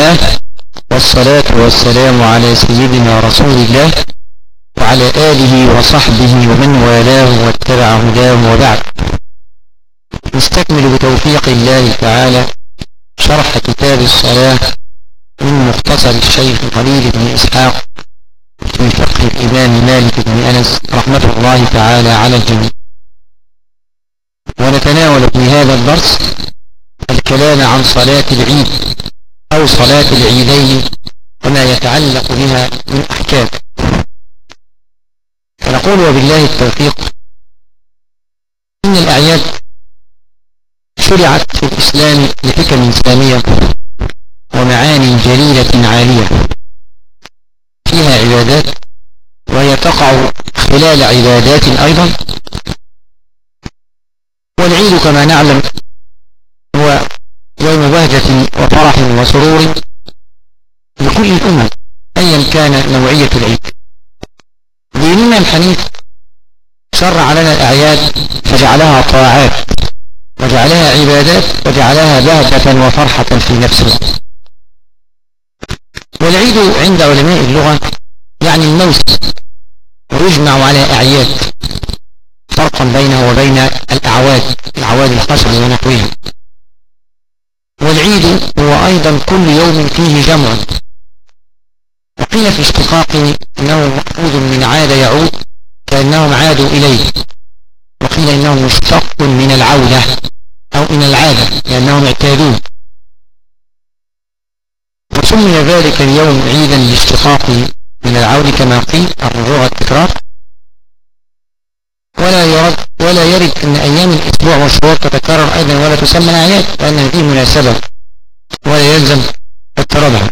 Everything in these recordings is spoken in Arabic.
الله، والصلاة والسلام على سيدنا رسول الله وعلى آله وصحبه ومن والاه واتبع هداه، وبعد. نستكمل بتوفيق الله تعالى شرح كتاب الصلاة من مختصر الشيخ خليل بن إسحاق في فقه الإمام مالك بن أنس رحمة الله تعالى على الجميع. ونتناول في هذا الدرس الكلام عن صلاة العيد أو صلاة العيدين وما يتعلق بها من أحكام. فنقول وبالله التوفيق إن الأعياد شرعت في الإسلام لحكم سامية ومعاني جليلة عالية فيها عبادات، وهي تقع خلال عبادات أيضا. والعيد كما نعلم هو يوم بهجة وفرح وسرور لكل الأمم أيا كان نوعية العيد. ديننا الحنيف شرع لنا الأعياد فجعلها طاعات وجعلها عبادات وجعلها بهجة وفرحة في نفس الوقت. والعيد عند علماء اللغة يعني الموسم، ويجمع على أعياد، فرقا بينه وبين الأعواد الخشب ونحوها. والعيد هو أيضا كل يوم فيه جمع، وقيل في اشتقاقه إنه مأخوذ من عاد يعود كأنهم عادوا إليه، وقيل إنه مشتق من العودة أو من العادة لأنهم اعتادوه. وسمي ذلك اليوم عيدا لاشتقاقه من العود كما قيل الرجوع والتكرار. ولا يرد أن أيام الأسبوع والشهور تتكرر أيضا ولا تسمى أعياد، لأن هذه مناسبة ولا يلزم التردد.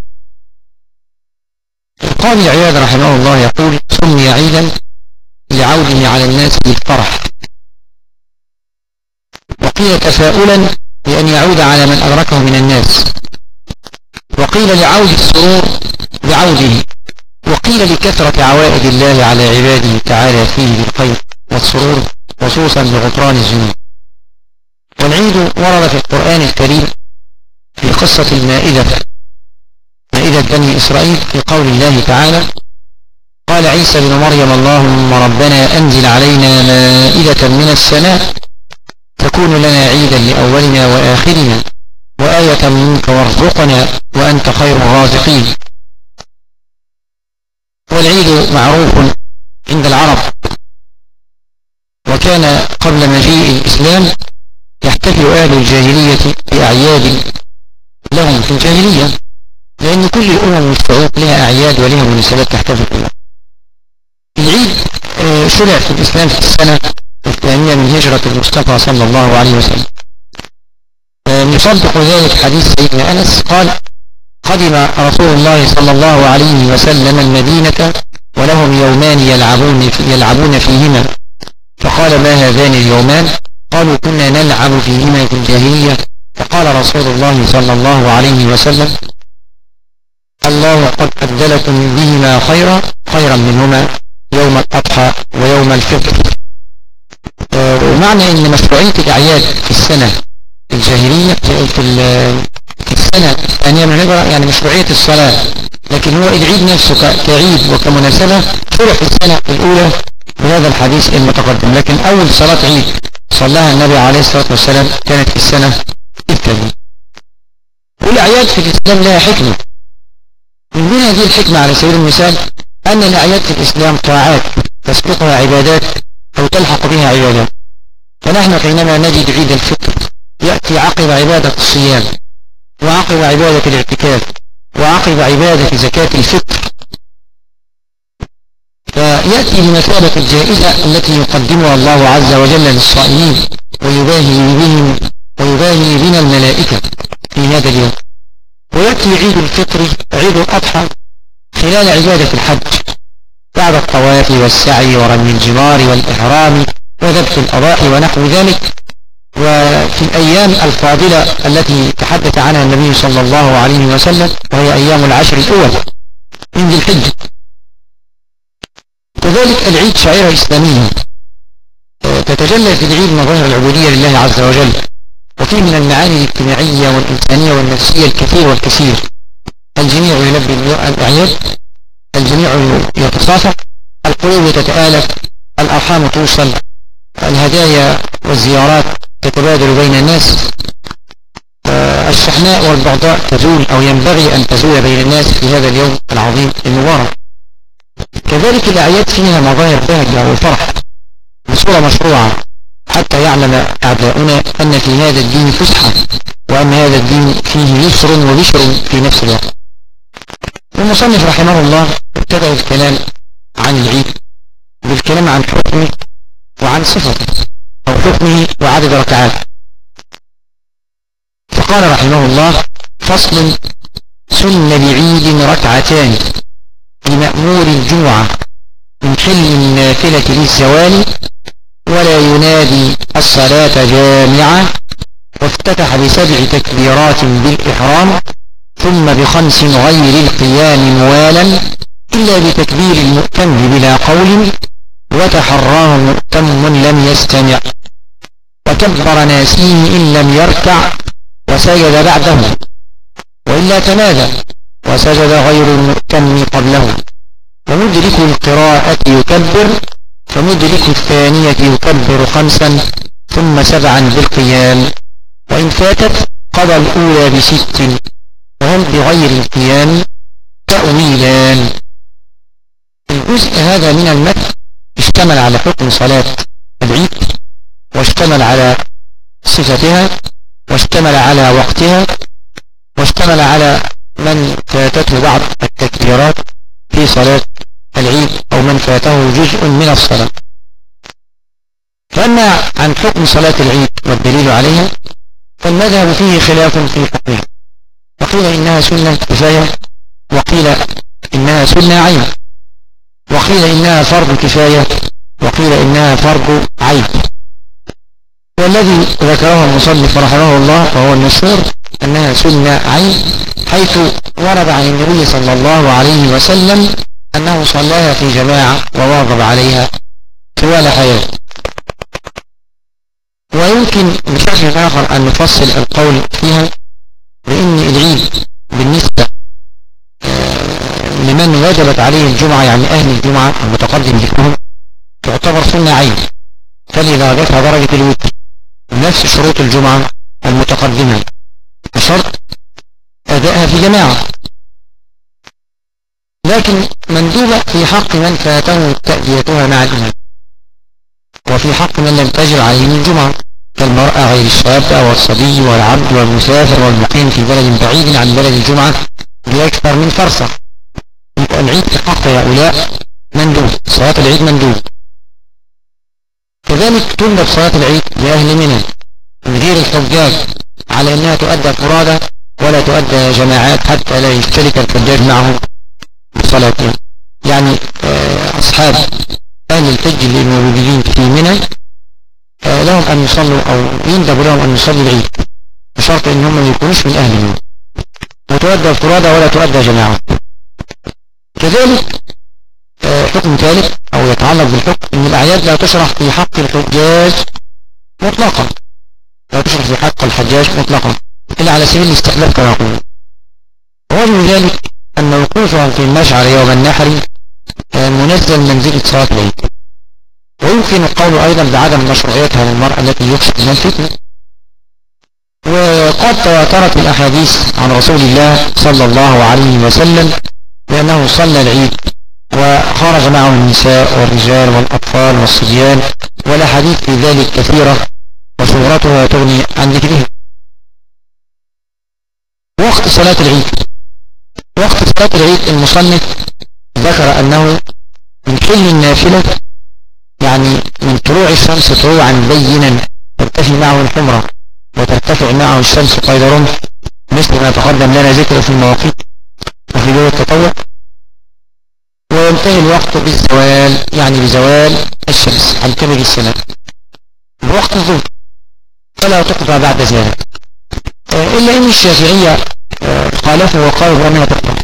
القاضي عياض رحمه الله يقول: سمي عيدا لعوده على الناس بالفرح، وقيل تفاؤلا بأن يعود على من أدركه من الناس، وقيل لعود السرور بعوده، وقيل لكثرة عوائد الله على عباده تعالى فيه بالخير والسرور خصوصا بغفران الذنوب. والعيد ورد في القرآن الكريم في قصة المائدة، مائدة بني إسرائيل، في قول الله تعالى: قال عيسى بن مريم اللهم ربنا أنزل علينا مائدة من السماء تكون لنا عيدا لأولنا وآخرنا وآية منك وارزقنا وأنت خير الرازقين. والعيد معروف عند العرب، وكان قبل مجيء الإسلام يحتفل أهل الجاهلية بأعياد لهم في الجاهلية، لأن كل الأمم والشعوب لها أعياد ولها مناسبات تحتفل بها. العيد شرع في الإسلام في السنة الثانية من هجرة المصطفى صلى الله عليه وسلم. يصدق ذلك حديث سيدنا أنس قال: قدم رسول الله صلى الله عليه وسلم المدينة ولهم يومان يلعبون فيهما، فقال: ما هذان اليومان؟ قالوا: كنا نلعب فيهما في الجاهلية. فقال رسول الله صلى الله عليه وسلم: الله قد أبدلكم بهما خيرا منهما يوم الأضحى ويوم الفطر. ومعنى أن مشروعية الأعياد في السنة الجاهلية في السنة الثانية من الهجرة يعني مشروعية الصلاة، لكن هو العيد نفسه كعيد وكمناسبة شرع في السنة الأولى بهذا الحديث المتقدم. لكن أول صلاة عيد صلاها النبي عليه الصلاة والسلام كانت في السنة الثانية. والأعياد في الإسلام لها حكمة، من بين هذه الحكمة على سبيل المثال أن الأعياد في الإسلام طاعات تسبقها عبادات أو تلحق بها عبادات. فنحن حينما نجد عيد الفطر يأتي عقب عبادة الصيام، وعقب عبادة الاعتكاف، وعقب عبادة زكاة الفطر، فيأتي بمثابة الجائزة التي يقدمها الله عز وجل للصائمين ويباهي بنا الملائكة في هذا اليوم. ويأتي عيد الفطر عيد الأضحى خلال عبادة الحج بعد الطواف والسعي ورمي الجمار والإحرام وذبح الأضاحي ونحو ذلك. وفي الأيام الفاضلة التي تحدث عنها النبي صلى الله عليه وسلم وهي أيام العشر الأول من ذي الحجة. وذلك العيد شعيرة إسلامية تتجلى في العيد مظاهر العبودية لله عز وجل، وفيه من المعاني الاجتماعية والإنسانية والنفسية الكثير والكثير. الجميع يلبي الأعياد، الجميع يتصافح، القلوب تتآلف، الأرحام توصل، الهدايا والزيارات تتبادل بين الناس، الشحناء والبغضاء تزول أو ينبغي أن تزول بين الناس في هذا اليوم العظيم المبارك. كذلك الأعياد فيها مظاهر بهجة وفرح بصورة مشروعة حتى يعلم أعداؤنا أن في هذا الدين فسحة، وأن هذا الدين فيه يسر وبشر في نفس الوقت. المصنف رحمه الله ابتدأ الكلام عن العيد بالكلام عن حكمه وعن صفته أو حكمه وعدد ركعاته، فقال رحمه الله: فصل: سن لعيد ركعتان لمأمور الجمعة من حل النافلة للزوال، ولا ينادي الصلاة جامعة، وافتتح ب7 تكبيرات بالإحرام، ثم ب5 غير القيام موالا إلا بتكبير المؤتم بلا قول، وتحراه مؤتم لم يستمع، وكبر ناسيه إن لم يركع وسجد بعده، وإلا تمادى وسجد غير المؤتم قبله، ومدرك القراءة يكبر، فمدرك الثانية يكبر 5 ثم 7 بالقيام، وإن فاتت قضى الأولى ب6، وهم بغير القيام تأويلان. الجزء هذا من المتن اشتمل على حكم صلاة العيد، واشتمل على صفتها، واشتمل على وقتها، واشتمل على من فاتته بعض التكبيرات في صلاة العيد أو من فاته جزء من الصلاة. فأما عن حكم صلاة العيد والدليل عليها فالمذهب فيه خلاف في حكمها، وقيل إنها سنة كفاية، وقيل إنها سنة عين، وقيل إنها فرض كفاية، وقيل إنها فرض عين. والذي ذكره المصنف رحمه الله فهو المشهور أنها سنة عين، حيث ورد عن النبي صلى الله عليه وسلم أنه صلاها في جماعة وواظب عليها طوال حياته. ويمكن بشكل آخر أن نفصل القول فيها بأن العيد بالنسبة لمن وجبت عليه الجمعة، يعني أهل الجمعة المتقدم ذكرهم، تعتبر سنة عين، فلذا درجتها درجة الوتر نفس شروط الجمعة المتقدمة، بشرط أدائها في جماعة، لكن مندوبة في حق من فاته تأديتها مع الإمام، وفي حق من لم تجب عليه الجمعة كالمرأة غير الشابة والصبي والعبد والمسافر والمقيم في بلد بعيد عن بلد الجمعة بأكثر من فرصة. العيد في حق هؤلاء مندوب، صلاة العيد مندوب. كذلك تندب صلاة العيد لأهل منى غير الحجاج على أنها تؤدى فرادى ولا تؤدى جماعات حتى لا يشترك الحجاج معهم بصلاتهم. يعني أصحاب أهل الحج اللي موجودين في منى لهم أن يصلوا أو يندب لهم أن يصلوا العيد بشرط أنهم ما يكونوش من أهل منى، وتؤدى فرادى ولا تؤدى جماعات. كذلك حكم ثالث أو يتعلق بالحكم أن الأعياد لا تشرح في حق الحجاج مطلقا، لا تشرح في حق الحجاج مطلقا إلا على سبيل الاستحباب كما يقولون. ووجه ذلك أن وقوفهم في المشعر يوم النحر منزل منزلة صلاة العيد. ويمكن القول أيضا بعدم مشروعيتها للمرأة التي يخشى من الفتنة، وقد تواترت الأحاديث عن رسول الله صلى الله عليه وسلم بأنه صلى العيد وخرج معه النساء والرجال والأطفال والصبيان، والأحاديث في ذلك كثيرة وشهرتها تغني عن ذكرها. وقت صلاة العيد، وقت صلاة العيد المصنف ذكر أنه من حل النافلة، يعني من طلوع الشمس طلوعا بينا ترتفع معه الحمرة وترتفع معه الشمس قيد رمح، مثل ما تقدم لنا ذكره في المواقيت وفي دور التطوع، وينتهي الوقت بالزوال، يعني بزوال الشمس عن كبد السماء بوقت الظهر، فلا تقضى بعد ذلك، إلا إن الشافعية خالفوا وقالوا بأنها تقضى.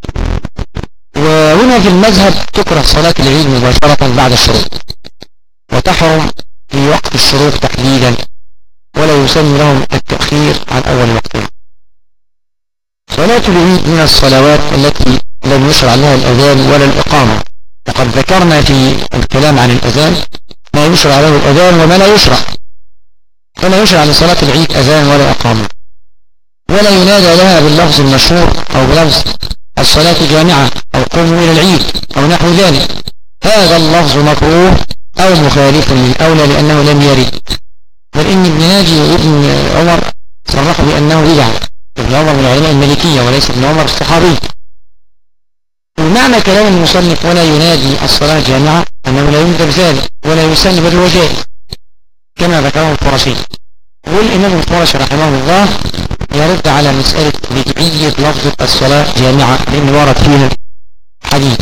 وهنا في المذهب تكره صلاة العيد مباشرة بعد الشروق، وتحرم في وقت الشروق تحديدا، ولا يسن لهم التأخير عن أول وقتها. صلاة العيد من الصلوات التي لم يشرع لها الأذان ولا الإقامة. وقد ذكرنا في الكلام عن الأذان ما يشرع له الأذان وما لا يشرع. فلا يشرع لصلاة العيد أذان ولا إقامة، ولا ينادى لها باللفظ المشهور أو بلفظ الصلاة جامعة أو قوموا إلى العيد أو نحو ذلك. هذا اللفظ مكروه أو مخالف للأولى لأنه لم يرد، بل إن ابن ناجي وابن عمر صرحوا بأنه بدعة. ابن عمر من العلماء المالكية وليس ابن عمر الصحابي. ومعنى كلام المصنف ولا ينادي الصلاة جامعة أنه لا يندب ذلك ولا يسن بل هو جائز كما ذكره القرشي. والإمام القرشي رحمه الله يرد على مسألة بدعية لفظ الصلاة جامعة لأن ورد فيها حديث.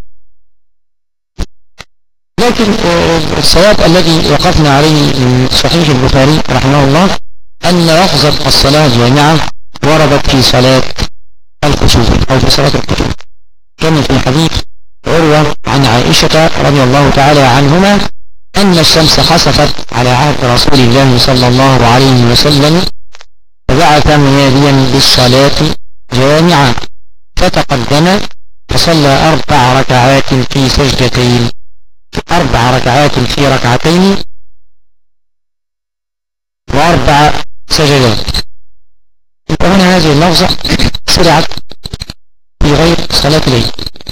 لكن الصواب الذي وقفنا عليه من صحيح البخاري رحمه الله أن لفظ الصلاة جامعة وردت في صلاة الكسوف أو في صلاة الكسوف، كما في حديث عروة عن عائشة رضي الله تعالى عنهما أن الشمس خسفت على عهد رسول الله صلى الله عليه وسلم فبعث مناديا بالصلاة جامعة فتقدم فصلى 4 ركعات في سجدتين، 4 ركعات في ركعتين و4 سجدات. هنا هذه اللفظة شرعت في غير صلاة العيد.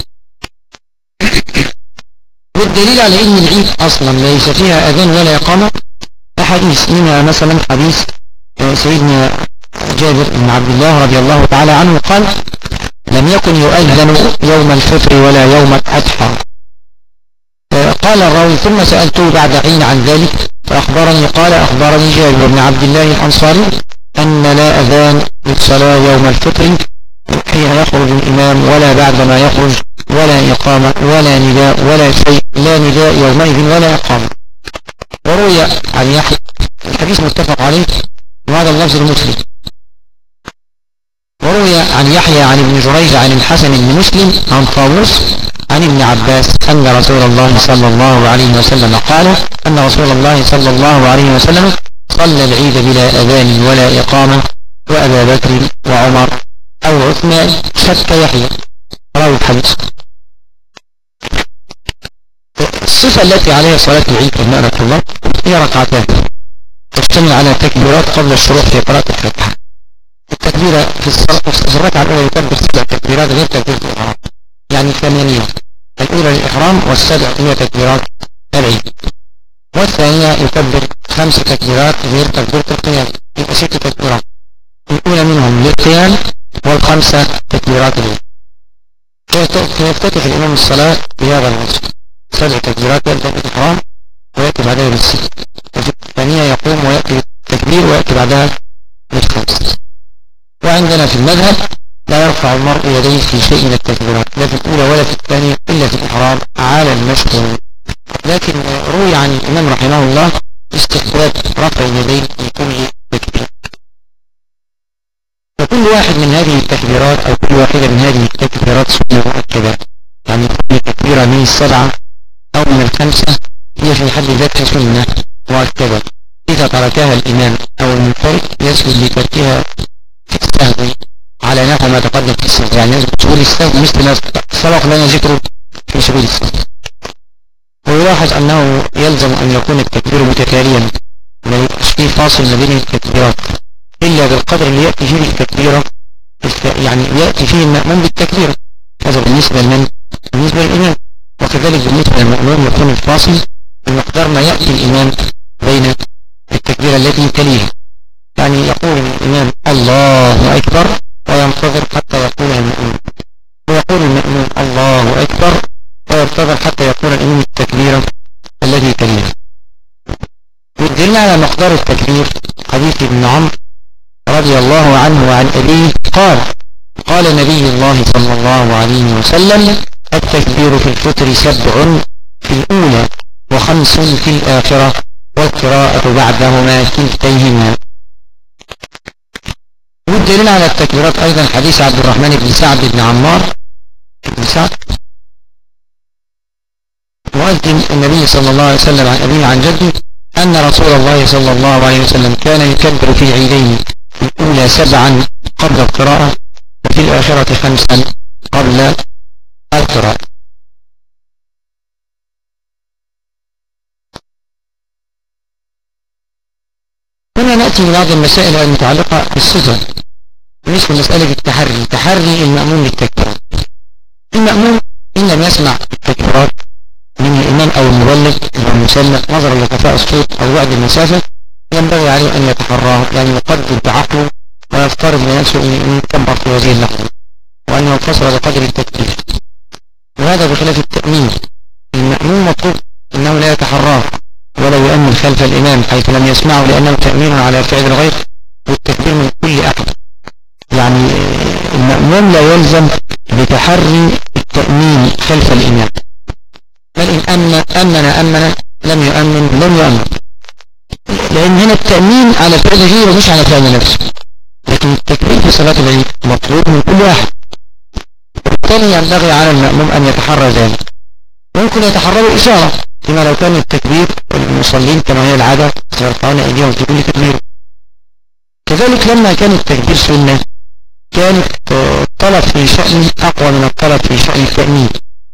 والدليل على ان العيد اصلا ليس فيها اذان ولا اقامة احاديث، منها مثلا حديث سيدنا جابر بن عبد الله رضي الله تعالى عنه قال لم يكن يؤذن يوم الفطر ولا يوم الأضحى. قال الراوي ثم سألته بعد حين عن ذلك فأخبرني قال أخبرني جابر بن عبد الله الأنصاري أن لا أذان للصلاة يوم الفطر حين يخرج الإمام ولا بعد ما يخرج ولا إقامة ولا نداء ولا شيء، لا نداء يومئذ ولا إقامة. وروي عن يحيى الحديث متفق عليه وهذا اللفظ المسلم. وروي عن يحيى عن ابن جريج عن الحسن بن مسلم عن طاووس عن ابن عباس أن رسول الله صلى الله عليه وسلم قال أن رسول الله صلى الله عليه وسلم صلى العيد بلا أذان ولا إقامة وأبا بكر وعمر أو عثمان شك يحيى راوي الحديث. الصفة التي عليها صلاة العيد كما أمرت الله هي ركعتان تشتمل على تكبيرات قبل الشروع في قراءة الفاتحة. التكبيرة في الركعة الأولى يكبر 7 تكبيرات غير تكبيرة الإحرام، يعني 8 الأولى للإحرام والسبع هي تكبيرات العيد، والثانية يكبر 5 تكبيرات غير تكبيرة القيام، يبقى 6 تكبيرات، الأولى منهم للقيام والخمسة تكبيرات العيد. فيفتتح الإمام الصلاة بهذا الوصف 7 تكبيرات غير تكبيرة الإحرام ويأتي بعدها بالست، وفي الثانية يقوم ويأتي بالتكبير ويأتي بعدها بالخمس. وعندنا في المذهب لا يرفع المرء يديه في شيء من التكبيرات لا في الأولى ولا في الثانية إلا في الإحرام على المشهور. لكن روي عن الإمام رحمه الله استحباب رفع اليدين في كل تكبير. وكل واحد من هذه التكبيرات أو كل واحدة من هذه التكبيرات سنة مؤكدة، يعني كل تكبيرة من 7 أو من 5 هي في حد ذاتها سنة مؤكدة. إذا تركها الإمام أو المنفرد يسهل لتركها في السهو على نحو ما تقدم في السهو، يعني سهول السهو مثل ما سبق لنا ذكره في سهول السهو. ويلاحظ أنه يلزم أن يكون التكبير متتاليا لا يبقاش فيه فاصل ما بين التكبيرات إلا بالقدر اللي يأتي فيه التكبيرة، يعني يأتي فيه المأموم بالتكبيرة. هذا بالنسبة للإمام، وكذلك بالنسبة للمأموم يكون الفاصل بمقدار ما يأتي الإمام بين التكبيرة التي تليها، يعني يقول الإمام الله أكبر وينتظر حتى يقول المأموم، ويقول المأموم الله أكبر وينتظر حتى يقول الإمام التكبيرة التي تليها. والدليل على مقدار التكبير حديث ابن عمرو رضي الله عنه وعن أبيه قال قال نبي الله صلى الله عليه وسلم التكبير في الفطر 7 في الأولى و5 في الآخرة والقراءة بعدهما كلتيهما. والدليل على التكبيرات أيضا حديث عبد الرحمن بن سعد بن عمار بن سعد مؤذن النبي صلى الله عليه وسلم عن أبيه عن جده أن رسول الله صلى الله عليه وسلم كان يكبر في العيدين الأولى 7 قبل القراءة، وفي في الآخرة 5 قبل القراءة. هنا نأتي لبعض المسائل المتعلقة بالصفة بالنسبة لمسألة التحري، تحري المأموم للتكبير. المأموم إن لم يسمع التكبيرات من الإمام أو المبلغ أو المسلم نظرا لخفاء الصوت أو بعد المسافة ينبغي عليه أن يتحراه، يعني يقدم بعقله ويفترض لنفسه أن يكبر في هذه اللحظة وأن ينفصل بقدر التكبير، وهذا بخلاف التأمين. المأموم مطلوب أنه لا يتحراه ولا يؤمن خلف الإمام حيث لم يسمعه، لأنه تأمين على فعل الغير والتكبير من كل أحد. يعني المأموم لا يلزم بتحري التأمين خلف الإمام، بل إن أمن لم يؤمن، لأن هنا التأمين على فعل غيره مش على فعل نفسه. لكن التكبير في صلاة العيد مطلوب من كل واحد، وبالتالي ينبغي على المأموم أن يتحرى ذلك. ويمكن يتحرى إشارة فيما لو كان التكبير المصلين كما هي العادة سيرفعون أيديهم في كل تكبير. كذلك لما كان التكبير سنة كان الطلب في شأن أقوى من الطلب في شأن التأمين،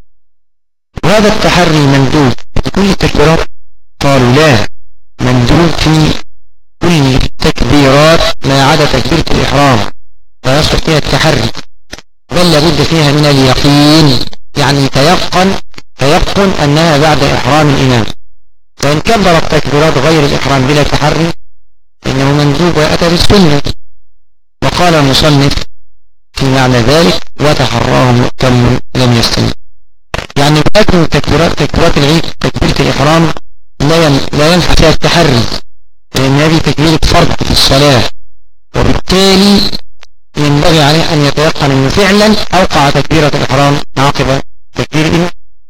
وهذا التحري مندوب في كل التكبيرات. قالوا لا، مندوب في كل التكبيرات ما عدا تكبيرة الإحرام لا يصلح فيها التحري، بل لابد فيها من اليقين، يعني تيقن أنها بعد إحرام الإمام. فإن كبر التكبيرات غير الإحرام بلا تحري إنه مندوب وأتى بالسنة. وقال المصنف في معنى ذلك وتحراه مؤتم لم يستمع، يعني لكن تكبيرات العيد تكبيرة الإحرام لا ينفع فيها التحري، لأن هذه تكبيرة فرض في الصلاة، وبالتالي ينبغي عليه أن يتيقن أنه فعلا أوقع تكبيرة الإحرام عقب تكبير الإمام.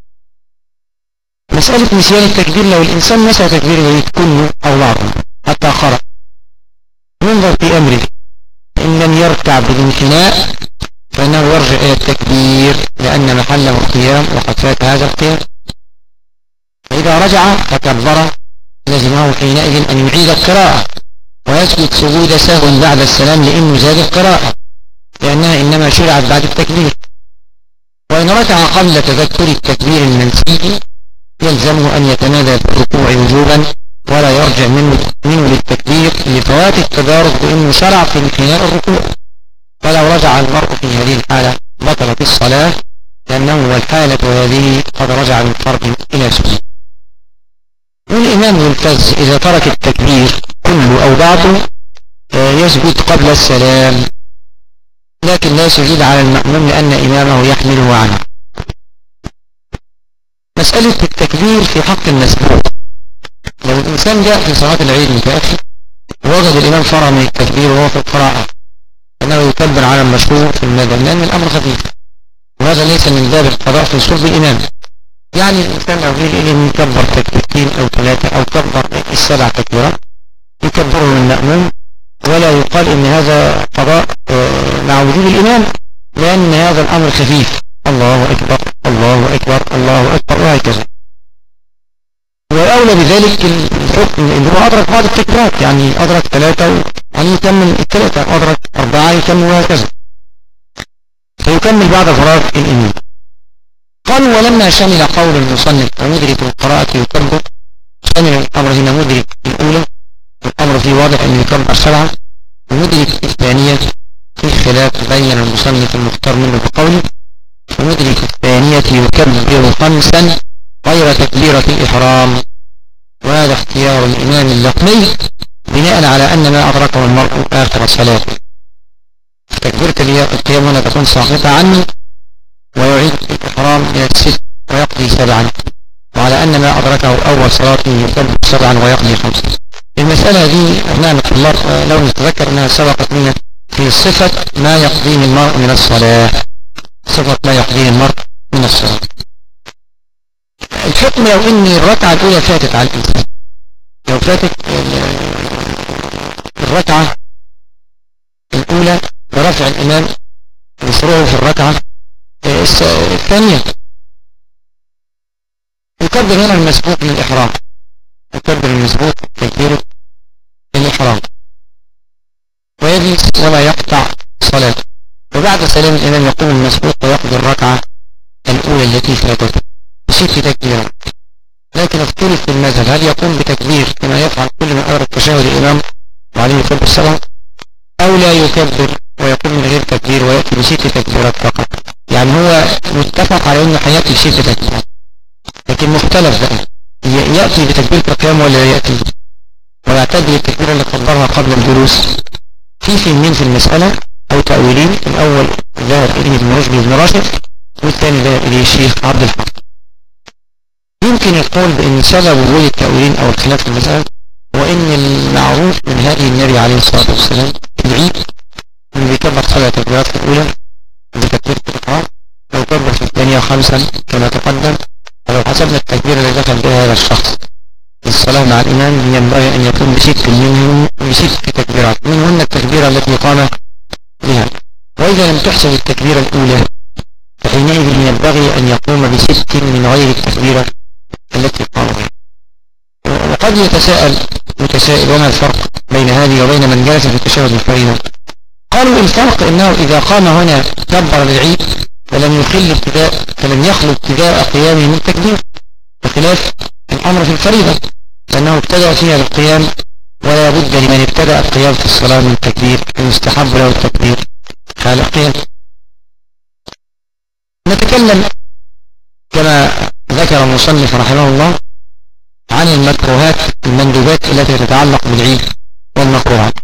مسألة نسيان التكبير، لو الإنسان نسى تكبير العيد كله أو بعضه حتى خرج ينظر في أمره، إن لم يركع بالانحناء فإنه يرجع إلى التكبير لأن محله القيام وقد فات هذا القيام. فإذا رجع فكبر لزمه حينئذ أن يعيد القراءة ويسجد سجود سهو بعد السلام لأنه زاد القراءة، لأنها إنما شرعت بعد التكبير. وإن ركع قبل تذكر التكبير المنسي يلزمه أن يتمادى في الركوع وجوبا ولا يرجع منه للتكبير لفوات التدارك بأنه شرع في انحناء الركوع. فلو رجع المرء في هذه الحالة بطلت الصلاة، لأنه والحالة هذه قد رجع من فرض إلى سنة. والإمام يلتز إذا ترك التكبير كله أو بعضه يسجد قبل السلام، لكن لا سجود على المأموم لأن إمامه يحمله عنه. مسألة التكبير في حق المسبوق، لو الإنسان جاء في صلاة العيد متأخر ووجد الإمام فرغ من التكبير وهو في القراءة أنه يكبر على المشروع في المدن، لأن الأمر خفيف، وهذا ليس من باب القضاء في صلب الإمام. يعني الإنسان لو قيل إليه يكبر تكبيرتين أو 3 أو كبر 7 تكبيرات يكبره المأموم، ولا يقال إن هذا قضاء مع وجود الإمام، لأن هذا الأمر خفيف، الله أكبر الله أكبر الله أكبر وهكذا. والأولى بذلك الحكم إن هو أدرك بعض التكبيرات، يعني أدرك 3 يعني يكمل 3، أدرك 4 يكمل وهكذا، فيكمل بعد فراغ الإمام. قالوا ولما شمل قول المصنف ومدرك القراءة يكبر، شمل الأمر هنا مدرك الأولى، الأمر فيه واضح أن يكبر 7، ومدرك الثانية في خلاف بين المصنف المختار منه بقوله ومدرك الثانية يكبر 5 غير تكبيرة الإحرام، وهذا اختيار الإمام اللقمي بناء على أن ما أدركه المرء آخر صلاته. تكبيرة القيام هنا تكون ساقطة عنه ويعيد الإحرام إلى 6 ويقضي 7، وعلى أن ما أدركه أول صلاته يكبر 7 ويقضي 5. المسألة دي أبناء الطلاب لو نتذكر أنها سبقت لنا في صفة ما يقضيه المرء من الصلاة، صفة ما يقضيه المرء من الصلاة. الحكم لو ان الركعة الأولى فاتت على الإنسان، لو فاتت الركعة الأولى برفع الإمام بشروعه في الركعة الثانية يكبر هنا المسبوق من الإحرام، يكبر المسبوق تكبيرة الإحرام ويجلس ولا يقطع صلاته. وبعد سلام الإمام يقوم المسبوق ويقضي الركعة الأولى التي فاتته بست تكبيرات. لكن اختلف في المذهب هل يقوم بتكبير كما يفعل كل من أدرك تشهد الإمام وعليه الصلاة والسلام، أو لا يكبر ويقوم من غير تكبير ويأتي بست تكبيرات فقط. يعني هو متفق على أنه هيأتي بست تكبيرات، لكن مختلف بقى يأتي بتكبيرة القيام ولا يأتي، ويعتبر التكبيرة اللي قدرها قبل الجلوس. في فهمين في المسألة أو تأويلين، الأول ذهب إليه ابن رشد بن راشد، والثاني ذهب إليه الشيخ عبد الحق. يمكن القول بأن سبب وجود التأويلين أو الخلاف في المسألة هو أن المعروف من هذه النبي عليه الصلاة والسلام في العيد أنه بيكبر 7 تكبيرات في الأولى بتكبيرة الإحرام، لو كبر في الثانية 5 كما تقدم. ولو حسبنا التكبير الذي دخل بها هذا الشخص الصلاة مع الإمام ينبغي أن يكون بست تكبيرات، منهن التكبيرة التي قام بها. وإذا لم تحسب التكبيرة الأولى فحينئذ ينبغي أن يقوم بست من غير التكبيرة التي قام بها. وقد يتساءل متسائل وما الفرق بين هذه وبين من جلس في التشهد الفريضة؟ قالوا الفرق أنه إذا قام هنا كبر للعيد فلم يخل ابتداء قيامه من تكبير، بخلاف الأمر في الفريضة لأنه ابتدأ فيها بالقيام، ولا بد لمن ابتدأ القيام في الصلاة من تكبير، يستحب له التكبير حال القيام. نتكلم كما ذكر المصنف رحمه الله عن المكروهات المندوبات التي تتعلق بالعيد والمكروهات.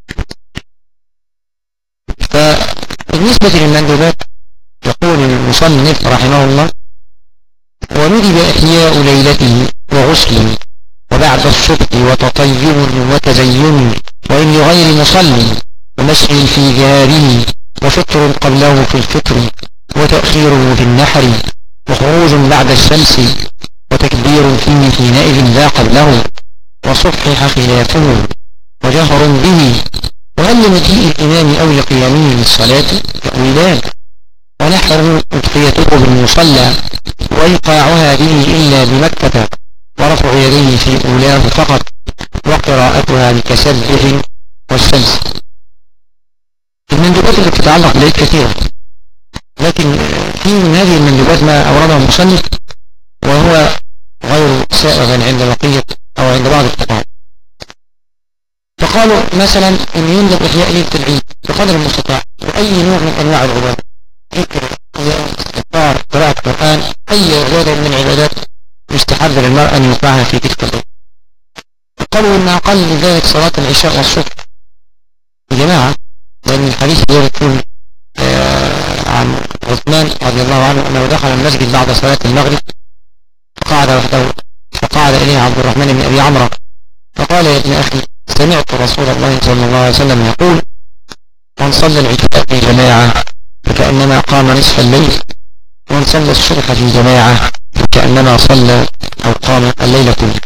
فبالنسبة للمندوبات يقول المصنف رحمه الله: وندب إحياء ليلته وغسل وبعد الصبح وتطيب وتزين وإن لغير مصل ومشي في جهاره وفطر قبله في الفطر وتأخيره في النحر وخروج بعد الشمس وتكبير فيه حينئذ لا قبله وصحح خلافه وجهر به. وهل لمجيء الإمام أو لقيامه للصلاة تأويلان، ونحره أضحيته بالمصلى وإيقاعها به إلا بمكة ورفع يديه في أولاه فقط وقراءتها بتسبح والشمس. المندوبات التي تتعلق بالعيد كثيرة، لكن في من هذه المندوبات ما أورده المصنف وهو غير سائغ عند بقية أو عند بعض الفقهاء. فقالوا مثلا أن يندب إحياء ليلة العيد بقدر المستطاع وأي نوع من أنواع العبادة، ذكر، استغفار، قراءة القرآن، أي عبادة من العبادات يستحب للمرء أن يوقعها في تلك الليلة. قالوا إن أقل من ذلك صلاة العشاء والصبح جماعة، لأن الحديث يقول عن عثمان رضي الله عنه أنه دخل المسجد بعد صلاة المغرب فقعد وحده، فقعد إليه عبد الرحمن بن أبي عمرو فقال: يا ابن أخي، سمعت رسول الله صلى الله عليه وسلم يقول: من صلى العشاء في جماعة فكأنما قام نصف الليل، ومن صلى الصبح في جماعة فكأنما صلى أو قام الليل كله.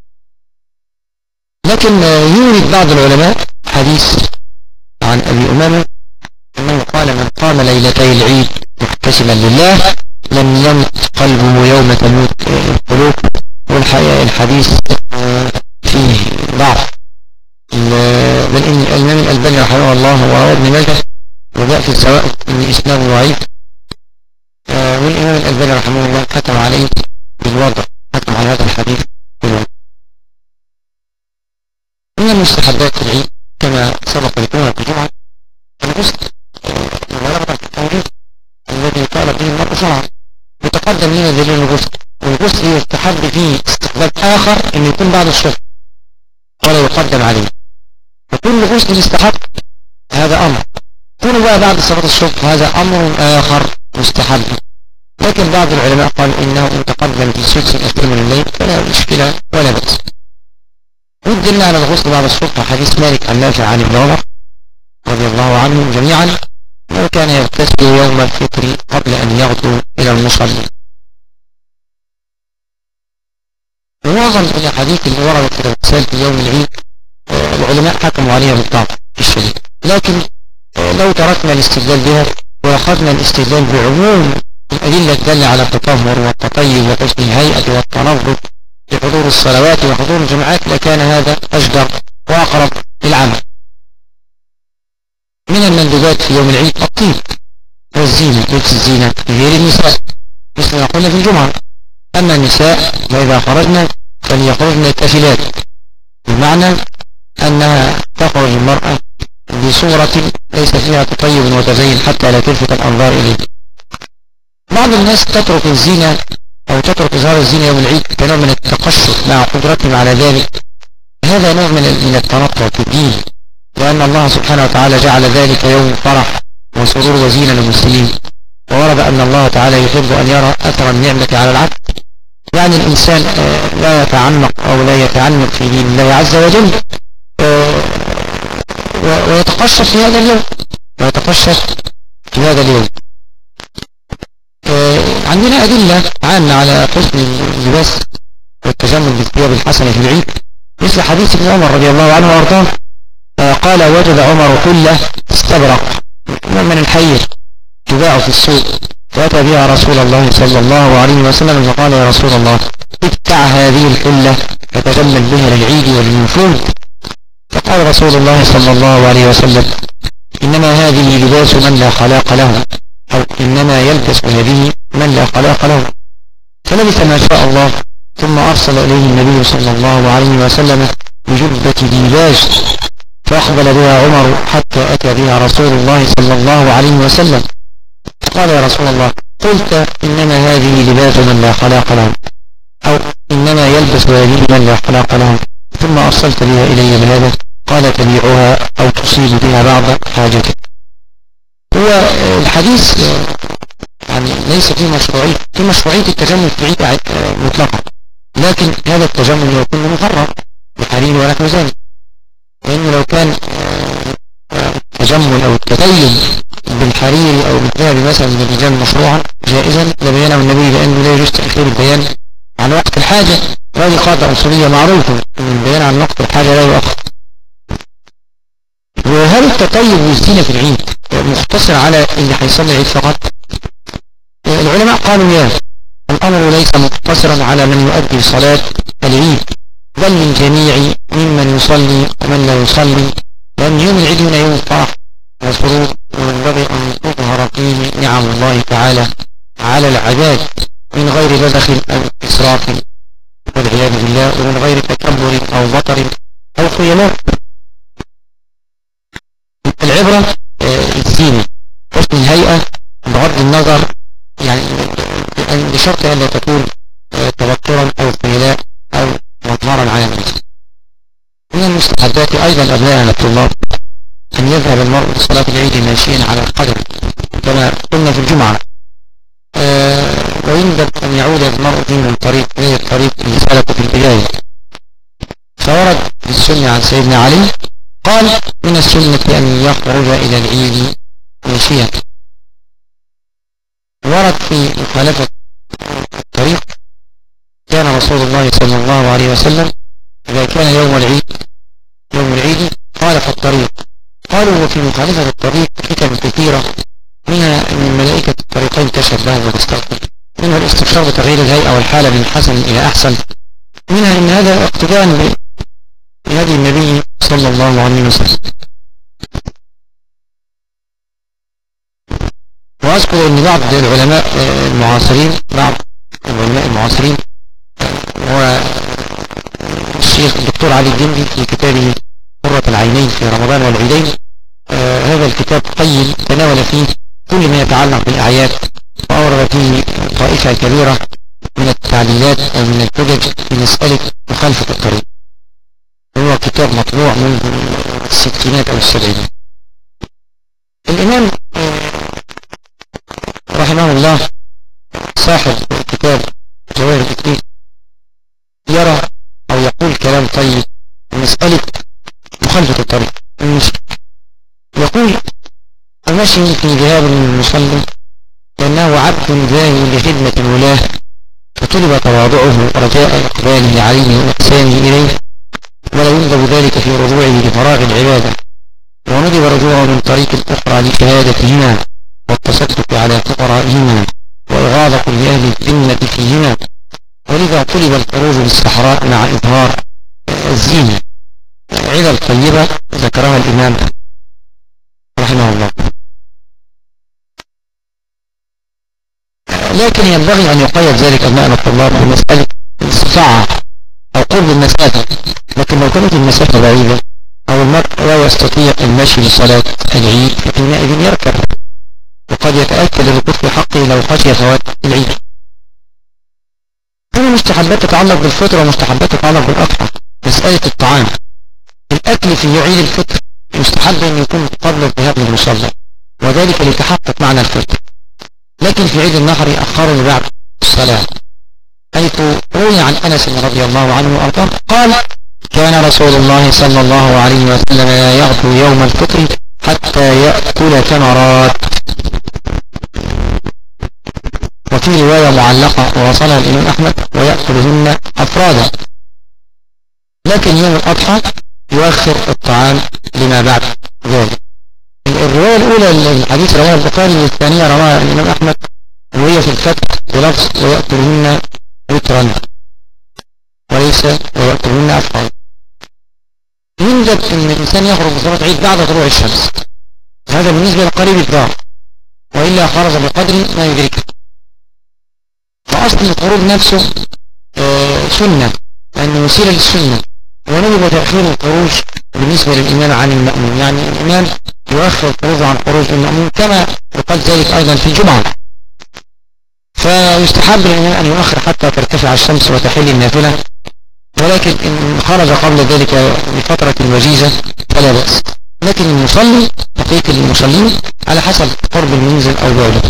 لكن يورد بعض العلماء حديث عن أبي أمامة أنه قال: من قام ليلتي العيد محتسبا لله لم يمت قلبه يوم تموت القلوب. والحقيقة الحديث فيه ضعف، بل إن الإمام الألباني رحمه الله وروى ابن ماجه وجاء في الزوائد من إسناده ضعيف، والإمام الألباني رحمه الله حكم عليه بالوضع، حكم على هذا الحديث بالوضع. من المستحبات العيد كما سبق لكم في الجمعة الغسل وغيرها التوحيد الذي قال به المرء شرعا، يتقدم لنا دليل الغسل، والغسل يستحب فيه استحباب آخر أن يكون بعد الصبح ولا يقدم عليه، فكل غسل يستحب هذا أمر، كل بقى بعد صلاة الصبح هذا أمر آخر مستحب. لكن بعض العلماء قال إنه إن تقدم في السدس الأخير من الليل فلا مشكلة ولا بأس. ودلنا على الغسل بعد الصبح حديث مالك عن نافع عن ابن عمر رضي الله عنهم جميعا أنه كان يغتسل يوم الفطر قبل أن يغدو إلى المصلى. ومعظم الأحاديث اللي وردت في الاغتسال في يوم العيد العلماء حكموا عليها بالضعف الشديد، لكن لو تركنا الاستدلال بها وأخذنا الاستدلال بعموم الأدلة الدالة على التطهر والتطيب وحسن الهيئة والتنظف لحضور الصلوات وحضور الجماعات لكان هذا أجدر وأقرب للعمل. من المندوبات في يوم العيد الطيب، الزينة، لبس الزينة غير النساء مثل ما قلنا في الجمعة. أما النساء فإذا خرجنا فليخرجن كافلات، بمعنى أنها تخرج المرأة بصورة ليس فيها تطيب وتزين حتى لا تلفت الأنظار إليه. بعض الناس تترك الزينة أو تترك إظهار الزينة يوم العيد كنوع من التقشف مع قدرتهم على ذلك. هذا نوع من التنطع في الدين، لأن الله سبحانه وتعالى جعل ذلك يوم فرح وسرور وزينة للمسلمين، وورد أن الله تعالى يحب أن يرى أثر النعمة على العبد. يعني الإنسان لا يتعمق أو لا يتعمق في دين الله عز وجل ويتقشف في هذا اليوم، عندنا أدلة عامة على حسن اللباس والتجمل بالثياب الحسنة في العيد، مثل حديث ابن عمر رضي الله عنه وارضاه قال: وجد عمر حلة استبرق من الحير تباع في السوق، فأتى بها رسول الله صلى الله عليه وسلم فقال: يا رسول الله، ابتع هذه الحلة فتجمل بها للعيد وللوفود. فقال رسول الله صلى الله عليه وسلم: إنما هذه لباس من لا خلاق له، أو إنما يلبس هذه من لا خلاق له. فلبث ما شاء الله، ثم أرسل إليه النبي صلى الله عليه وسلم بجبة ديباج، فأقبل بها عمر حتى أتى بها رسول الله صلى الله عليه وسلم. قال: يا رسول الله، قلت إنما هذه لباس من لا خلاق له، أو إنما يلبس هذه من لا خلاق له، ثم أرسلت بها إلي بهذا. قال: تبيعها أو تصيب بها بعض حاجتك. هو الحديث يعني ليس فيه مشروعية التجمل في العيد مطلقا، لكن هذا التجمل يكون محرم بحرير ونحو ذلك، لأنه لو كان التجمل أو التزين بالحرير أو بالذهب مثلا للرجال مشروعا جائزا لبينه النبي، لأنه لا يجوز تأخير البيان عن وقت الحاجة، وهذه قاعدة أصولية معروفة أن البيان عن وقت الحاجة لا يؤخر. وهل التطيب والزينة في العيد مختصر على اللي هيصلي العيد فقط؟ العلماء قالوا لا، الأمر ليس مقتصرا على من يؤدي صلاة العيد، بل من جميع ممن يصلي ومن لا يصلي، لأن يوم العيد هنا يوم فرح وسرور، وينبغي أن تظهر فيه نعم الله تعالى على العباد من غير بذخ أو إسراف والعياذ بالله، ومن غير تكبر أو بطر أو خيلاء. العبرة الزينة، حسن الهيئة بغض النظر، يعني بشرط أن لا تكون توترا أو خيلاء أو مظهرا على الناس. من المستحبات أيضا أبناءنا الطلاب أن يذهب المرء لصلاة العيد ماشيا على القدم كما قلنا في الجمعة، ويندب أن يعود المرء من الطريق غير الطريق اللي سلكه في البداية. فورد في السنة عن سيدنا علي قال: من السنة أن يخرج إلى العيد ماشيا. ورد في مخالفة الطريق كان رسول الله صلى الله عليه وسلم إذا كان يوم العيد خالف الطريق. قالوا: وفي مخالفة الطريق حكم كثيرة، منها أن ملائكة الطريقين تشبه وتستغفر، منها الاستبشار بتغيير الهيئة والحالة من حسن إلى أحسن، منها أن هذا اقتداء بهدي النبي صلى الله عليه وسلم. وأذكر أن بعض العلماء المعاصرين هو الشيخ الدكتور علي الجندي في كتابه قرة العينين في رمضان والعيدين، هذا الكتاب قيم تناول فيه كل ما يتعلق بالأعياد، وأورد فيه طائفة كبيرة من التعليلات أو من الحجج في مسألة مخالفة الطريق. هو كتاب مطبوع منذ الستينات أو السبعينات. الإمام رحمه الله صاحب كتاب جواهر التكليف يرى أو يقول كلام طيب مسألة مخالفة الطريق. يقول: المشي في ذهاب المصلي لأنه عبد ذاهب لخدمة الولاة، فطلب تواضعه رجاء إقباله عليه وإحسانه إليه، ولا يندب ذلك في رجوعه لفراغ العبادة، وندب رجوعه من طريق الأخرى لشهادتهما والتصدق على فقرائهما وإغاظة لأهل الذمة فيهما، ولذا طلب الخروج للصحراء مع إظهار الزينة. عظة طيبة ذكرها الإمام رحمه الله. لكن ينبغي أن يقيد ذلك أبناء الطلاب بمسألة الاستطاعة أو قرب المسافة. لكن لو كانت المسافة بعيدة أو المرء لا يستطيع المشي لصلاة العيد فحينئذ يركب، وقد يتأكد الركوب في حقه لو خشي فوات العيد. هنا مستحبات تتعلق بالفطر ومستحبات تتعلق بالأضحى. مسألة الطعام، الأكل في عيد الفطر مستحب أن يكون قبل الذهاب للمصلى، وذلك ليتحقق معنى الفطر. لكن في عيد النحر يأخر بعد الصلاة، حيث روي عن أنس رضي الله عنه وأرضاه قال: كان رسول الله صلى الله عليه وسلم لا يغدو يوم الفطر حتى يأكل تمرات. وفي رواية معلقة ووصلها الإمام أحمد: ويأكلهن أفرادا. لكن يوم الأضحى يؤخر الطعام لما بعد ذلك. الرواية الأولى الحديث رواها البخاري، والثانية رواها الإمام أحمد وهي في الفتح بلفظ: ويأكلهن وترا، وليس ويأكلهن أفرادا. يندب أن الإنسان يخرج بصلاة عيد بعد طلوع الشمس، هذا بالنسبة لقريب الدار، وإلا خرج بقدر ما يدركه. وأصل الخروج نفسه سنة، لأنه وسيلة للسنة، وندب تأخير الخروج بالنسبة للإمام عن المأموم، يعني الإمام يؤخر الخروج عن خروج المأموم، كما يقال ذلك أيضا في الجمعة. فيستحب للإمام أن يؤخر حتى ترتفع الشمس وتحل النافلة، ولكن إن خرج قبل ذلك لفترة وجيزة فلا بأس. لكن المصلي بقية المصلين على حسب قرب المنزل أو بعده.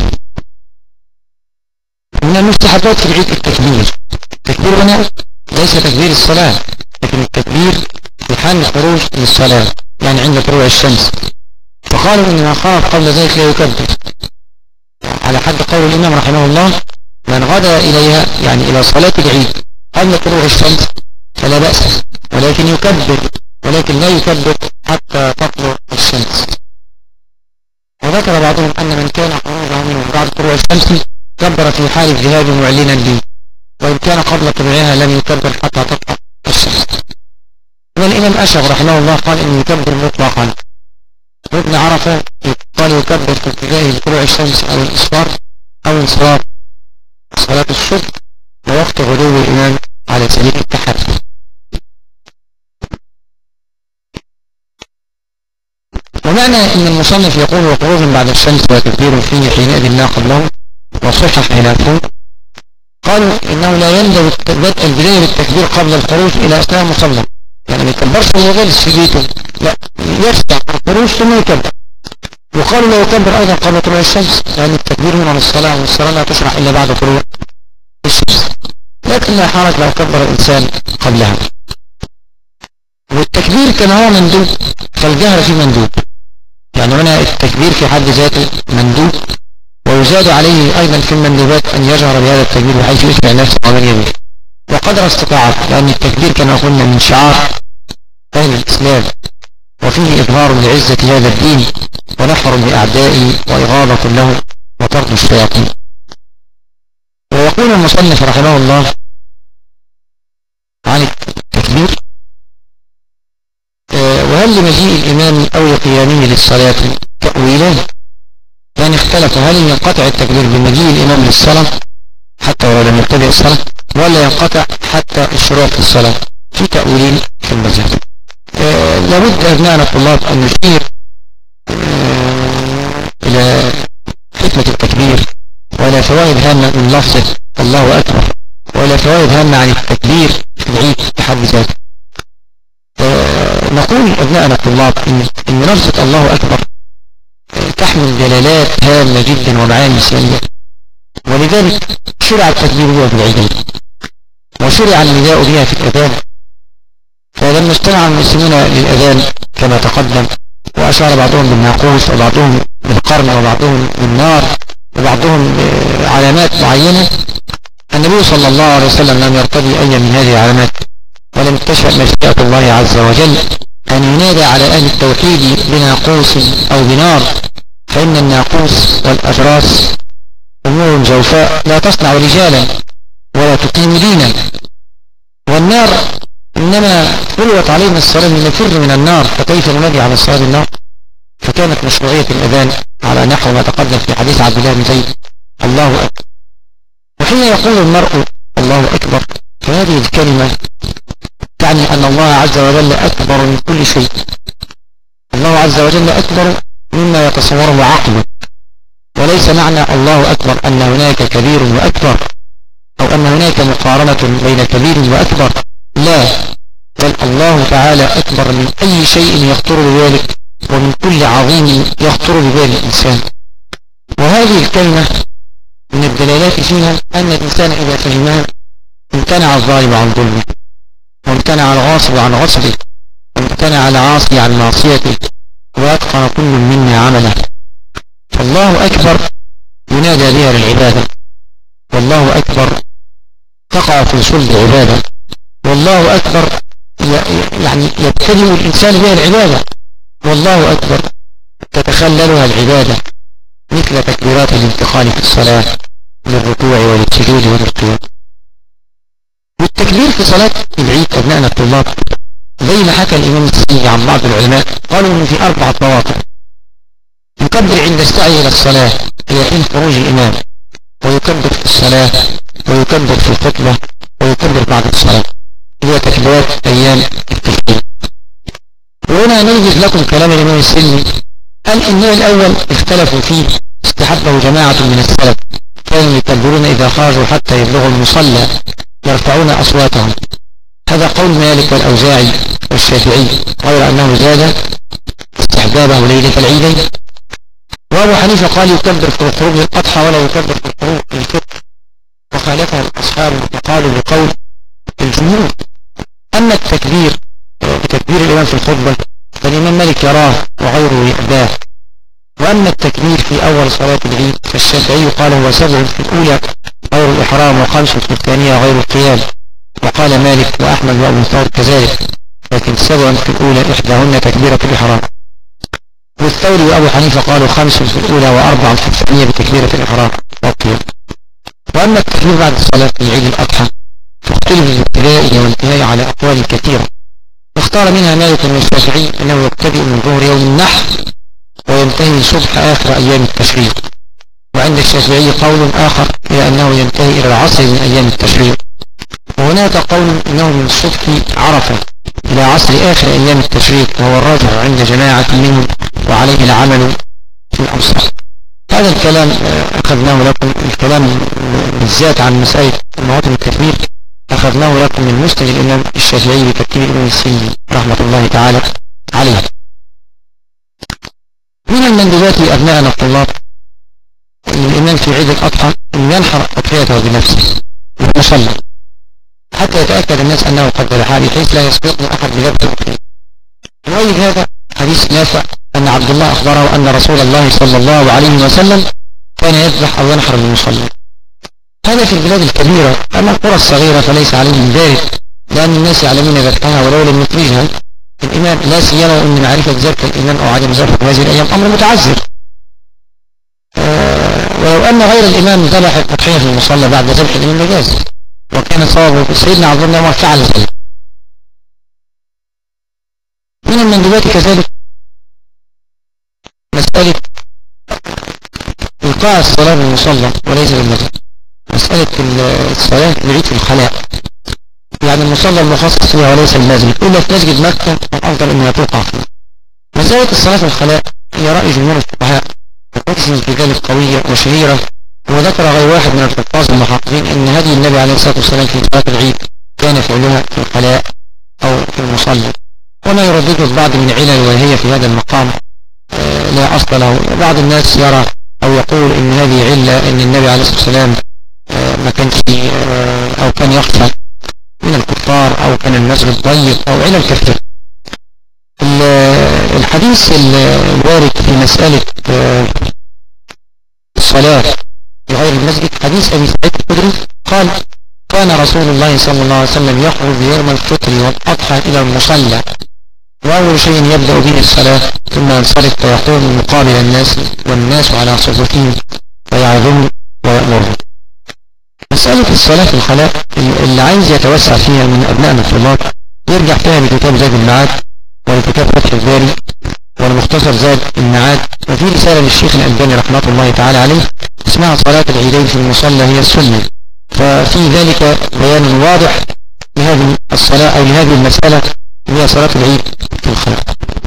من المستحبات في العيد التكبير. التكبير هنا ليس تكبير الصلاة، لكن التكبير في حال الخروج للصلاة، يعني عند طلوع الشمس. فقالوا إن من خرج قبل ذلك لا يكبر، على حد قول الإمام رحمه الله: من غدا إليها، يعني إلى صلاة العيد قبل طلوع الشمس فلا بأس، ولكن يكبر، ولكن لا يكبر حتى تطلع الشمس. وذكر بعضهم أن من كان خروجه منه بعد طلوع الشمس كبر في حال الذهاب معلنا به، وإن كان قبل طلوعها لم يكبر حتى تطلع الشمس. والإمام أشعث رحمه الله قال إنه يكبر مطلقا. وابن عرفة قال يكبر في اتجاه طلوع الشمس أو الإسفار أو انصراف صلاة الصبح ووقت غدو الإمام على سبيل التحري. ومعنى أن المصنف يقول وخروج بعد الشمس وتكبير فيه حينئذ لا قبله وصحح خلافه، قالوا إنه لا يندب بدء البداية بالتكبير قبل الخروج إلى أثناء المصلى، يعني ما يكبرش وهو جالس في بيته، لا، يرفع الخروج ثم يكبر. وقالوا لا يكبر أيضا قبل طلوع الشمس، لأن التكبير هنا للصلاة، والصلاة لا تشرع إلا بعد طلوع الشمس. لكن لا حرج لو كبر الإنسان قبلها. والتكبير كما هو مندوب فالجهر فيه مندوب، يعني هنا التكبير في حد ذاته مندوب، ويزاد عليه أيضا في المندوبات أن يجهر بهذا التكبير بحيث يسمع نفسه ومن يمين وقدر استطاعته، لأن التكبير كما قلنا من شعار أهل الإسلام، وفيه إظهار لعزة هذا الدين ونحر لأعدائه وإغاظة له وطرد الشياطين. ويقول المصنف رحمه الله عن التكبير: وهل لمجيء الإمام أو لقيامه للصلاة تأويلان؟ يعني اختلفوا هل ينقطع التكبير بمجيء الإمام للصلاة حتى ولو لم يبتدئ الصلاة، ولا ينقطع حتى الشروع في الصلاة؟ في تأويلين في المذهب. لابد أبناءنا الطلاب أن نشير إلى حكمة التكبير ولا فوائد هامة من لفظة الله أكبر، ولا فوائد هامة عن التكبير في العيد بحد ذاته. نقول أبناءنا الطلاب إن لفظة الله أكبر تحمل دلالات هامة جدا ومعاني سامية، ولذلك شرع التكبير بها في العيدين، وشرع النداء بها في الأذان. فلما اجتمع المسلمون للأذان كما تقدم وأشار بعضهم بالناقوس وبعضهم بالقرن وبعضهم بالنار وبعضهم علامات معينة، النبي صلى الله عليه وسلم لم يرتضي أي من هذه العلامات، ولم تشأ مشيئة الله عز وجل أن ينادى على أهل التوحيد بناقوس أو بنار، فإن الناقوس والأجراس أمور جوفاء لا تصنع رجالا ولا تقيم دينا، والنار إنما فرضت علينا الصلاة لنفر من النار، فكيف ننادي على الصلاة بالنار؟ فكانت مشروعية الأذان على نحو ما تقدم في حديث عبد الله بن زيد: الله أكبر. وحين يقول المرء الله أكبر فهذه الكلمة تعني أن الله عز وجل أكبر من كل شيء. الله عز وجل أكبر مما يتصوره عقله، وليس معنى الله أكبر أن هناك كبير وأكبر أو أن هناك مقارنة بين كبير وأكبر، لا، بل الله تعالى أكبر من أي شيء يخطر ببالك ومن كل عظيم يخطر ببال الإنسان. وهذه الكلمة من الدلالات فيها أن الإنسان إذا فهمها امتنع الظالم عن ظلمه، وامتنع الغاصب عن غصبه، وامتنع العاصي عن معصيته، وأتقن كل منا عمله. فالله أكبر ينادى بها للعبادة، والله أكبر تقع في صلب عبادة، والله أكبر يعني يبتدئ الإنسان بها العبادة، والله أكبر تتخللها العبادة، مثل تكبيرات الانتقال في الصلاة للركوع والسجود والقيام. والتكبير في صلاة العيد أبنائنا الطلاب زي ما حكى الإمام السيوطي عن بعض العلماء قالوا إن في 4 مواقع: يكبر عند السعي إلى الصلاة هي حين خروج الإمام، ويكبر في الصلاة، ويكبر في الخطبة، ويكبر بعد الصلاة، هي تكبيرات أيام التشريق. وهنا نوجد لكم كلام الإمام السلمي، قال النوع الأول اختلفوا فيه، استحبه جماعة من السلف، كانوا يكبرون إذا خرجوا حتى يبلغوا المصلى يرفعون أصواتهم. هذا قول مالك والأوزاعي والشافعي، غير أنه زاد استحبابه ليلة العيدين. وأبو حنيفة قال يكبر في الخروج للأضحى ولا يكبر في الخروج للفطر، وخالفه الأصحاب وقالوا بقول الجمهور. أما التكبير بتكبير الإمام في الخطبة فالإمام مالك يراه وغيره يأباه. وأما التكبير في أول صلاة العيد فالشافعي قال هو 7 في الأولى غير الإحرام، و5 في الثانية غير القيام. وقال مالك وأحمد وأبو ثور كذلك، لكن 7 في الأولى إحداهن تكبيرة الإحرام. والثوري وأبو حنيفة قالوا 5 في الأولى و4 في الثانية بتكبيرة الإحرام والقيام. وأما التكبير بعد صلاة العيد الأضحى فاختلف الابتداء والانتهاء على أقوال كثيرة، اختار منها مالك والشافعي أنه يبتدئ من ظهر يوم النحر وينتهي صبح آخر أيام التشريق. وعند الشافعي قول آخر إلى أنه ينتهي إلى العصر من أيام التشريق. وهناك قول أنه من صبح عرفة إلى عصر آخر أيام التشريق، وهو الراجح عند جماعة منهم وعليه العمل في الأمصار. هذا الكلام أخذناه لكم، الكلام بالذات عن مسألة مواطن التكبير أخذناه لكم من مسند الإمام الشافعي بترتيب الإمام السيوطي رحمة الله تعالى عليه. من المندوبات لأبنائنا الطلاب الإمام في عيد الأضحى أن ينحر أضحيته بنفسه المصلى حتى يتأكد الناس أنه قد ذبحها، بحيث لا يسبقنا أحد بذبح الأضحية. وأي هذا حديث نافع أن عبد الله أخبره أن رسول الله صلى الله عليه وسلم كان يذبح أو ينحر المصلى. هذا في البلاد الكبيرة، أما القرى الصغيرة فليس عليهم ذلك، لأن الناس يعلمون ذبحها ولو لم يخرجها الإمام، لا سيما أن معرفة ذبح الإمام أو عدم ذبحه هذه الأيام أمر متعذر. ولو أن غير الإمام ذبح الأضحية في المصلى بعد ذبح الإمام لجاز، وكان صوابه سيدنا عبد الله بن عمر فعل ذلك. من المندوبات كذلك مسألة إيقاع الصلاة بالمصلى وليس بالمسجد، مسألة الصلاة بالعيد في الخلاء، يعني المصلى المخصص فيها وليس المسجد، إلا في مسجد مكة الأفضل أنها توقع فيه. مسألة الصلاة في الخلاء هي رأي جمهور الفقهاء، وقسم في ذلك قوية وشهيرة. وذكر غير واحد من الحفاظ المحققين أن هدي النبي عليه الصلاة والسلام في صلاة العيد كان فعلها في الخلاء أو في المصلى، وما يردده البعض من علل وهي في هذا المقام لا أصل له. بعض الناس يرى أو يقول إن هذه علة أن النبي عليه الصلاة والسلام ما كانش أو كان يخشى من الكفار أو كان المسجد ضيق أو علل كثيرة. الحديث الوارد في مسألة الصلاة في غير المسجد حديث أبي سعيد الخدري قال كان رسول الله صلى الله عليه وسلم يخرج يوم الفطر والأضحى إلى المصلى، وأول شيء يبدأ به الصلاة ثم ينصرف ويقوم مقابل الناس والناس على صفوفهم ويعظم ويأمرهم. مسألة الصلاة في الخلاء اللي عايز يتوسع فيها من أبنائنا الطلاب يرجع فيها لكتاب زاد المعاد ولكتاب فتح الباري والمختصر زاد المعاد، وفي رسالة للشيخ الألباني رحمة الله تعالى عليه اسمها صلاة العيدين في المصلى هي السنة، ففي ذلك بيان واضح لهذه الصلاة أو لهذه المسألة وهي صلاة العيد في الخلاء.